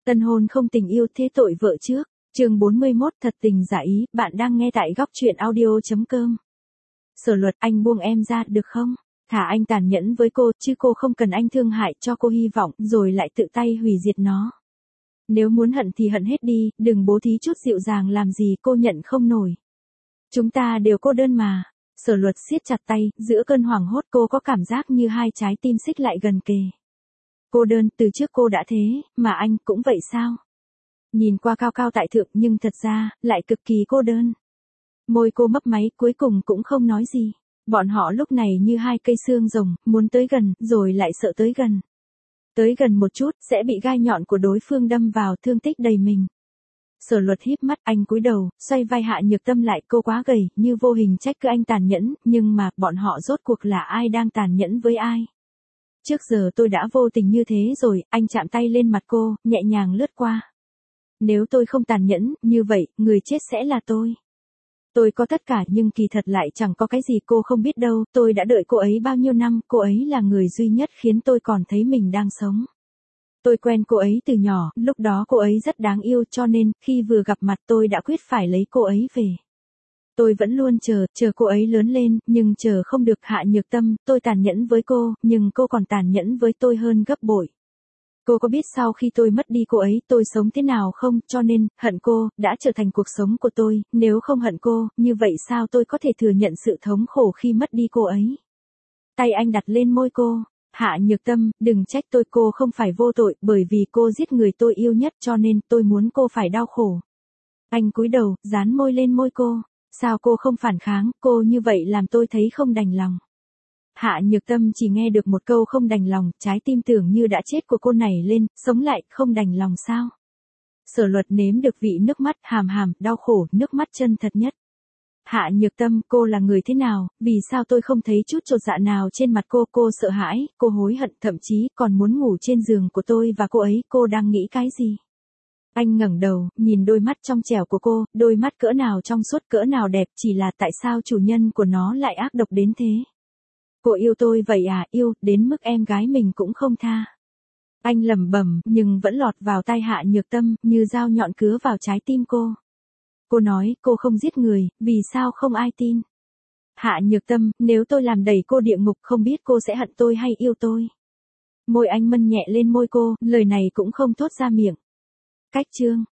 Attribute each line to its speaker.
Speaker 1: Tân hôn không tình yêu thế tội vợ trước. Chương 41 thật tình giả ý, bạn đang nghe tại góc truyện audio.com. Sở Luật, anh buông em ra được không? Thả anh tàn nhẫn với cô, chứ cô không cần anh thương hại cho cô hy vọng, rồi lại tự tay hủy diệt nó. Nếu muốn hận thì hận hết đi, đừng bố thí chút dịu dàng làm gì, cô nhận không nổi. Chúng ta đều cô đơn mà. Sở Luật siết chặt tay, giữa cơn hoảng hốt cô có cảm giác như hai trái tim xích lại gần kề. Cô đơn, từ trước cô đã thế, mà anh cũng vậy sao? Nhìn qua cao cao tại thượng nhưng thật ra, lại cực kỳ cô đơn. Môi cô mấp máy cuối cùng cũng không nói gì. Bọn họ lúc này như hai cây xương rồng, muốn tới gần, rồi lại sợ tới gần. Tới gần một chút, sẽ bị gai nhọn của đối phương đâm vào, thương tích đầy mình. Sở Luật híp mắt, anh cúi đầu, xoay vai Hạ Nhược Tâm lại, cô quá gầy, như vô hình trách cứ anh tàn nhẫn, nhưng mà, bọn họ rốt cuộc là ai đang tàn nhẫn với ai? Trước giờ tôi đã vô tình như thế rồi, anh chạm tay lên mặt cô, nhẹ nhàng lướt qua. Nếu tôi không tàn nhẫn, như vậy, người chết sẽ là tôi. Tôi có tất cả nhưng kỳ thật lại chẳng có cái gì cô không biết đâu, tôi đã đợi cô ấy bao nhiêu năm, cô ấy là người duy nhất khiến tôi còn thấy mình đang sống. Tôi quen cô ấy từ nhỏ, lúc đó cô ấy rất đáng yêu cho nên, khi vừa gặp mặt tôi đã quyết phải lấy cô ấy về. Tôi vẫn luôn chờ cô ấy lớn lên, nhưng chờ không được. Hạ Nhược Tâm, tôi tàn nhẫn với cô, nhưng cô còn tàn nhẫn với tôi hơn gấp bội. Cô có biết sau khi tôi mất đi cô ấy, tôi sống thế nào không, cho nên, hận cô, đã trở thành cuộc sống của tôi, nếu không hận cô, như vậy sao tôi có thể thừa nhận sự thống khổ khi mất đi cô ấy. Tay anh đặt lên môi cô, Hạ Nhược Tâm, đừng trách tôi, cô không phải vô tội, bởi vì cô giết người tôi yêu nhất cho nên tôi muốn cô phải đau khổ. Anh cúi đầu, dán môi lên môi cô, sao cô không phản kháng, cô như vậy làm tôi thấy không đành lòng. Hạ Nhược Tâm chỉ nghe được một câu không đành lòng, trái tim tưởng như đã chết của cô nảy lên, sống lại, không đành lòng sao? Sở Luật nếm được vị nước mắt, hàm, đau khổ, nước mắt chân thật nhất. Hạ Nhược Tâm, cô là người thế nào, vì sao tôi không thấy chút chột dạ nào trên mặt cô sợ hãi, cô hối hận, thậm chí còn muốn ngủ trên giường của tôi và cô ấy, cô đang nghĩ cái gì? Anh ngẩng đầu, nhìn đôi mắt trong trẻo của cô, đôi mắt cỡ nào trong suốt cỡ nào đẹp, chỉ là tại sao chủ nhân của nó lại ác độc đến thế? Cô yêu tôi vậy à, yêu, đến mức em gái mình cũng không tha. Anh lẩm bẩm, nhưng vẫn lọt vào tai Hạ Nhược Tâm, như dao nhọn cứa vào trái tim cô. Cô nói, cô không giết người, vì sao không ai tin? Hạ Nhược Tâm, nếu tôi làm đẩy cô địa ngục không biết cô sẽ hận tôi hay yêu tôi. Môi anh mân nhẹ lên môi cô, lời này cũng không thốt ra miệng. Cách chương.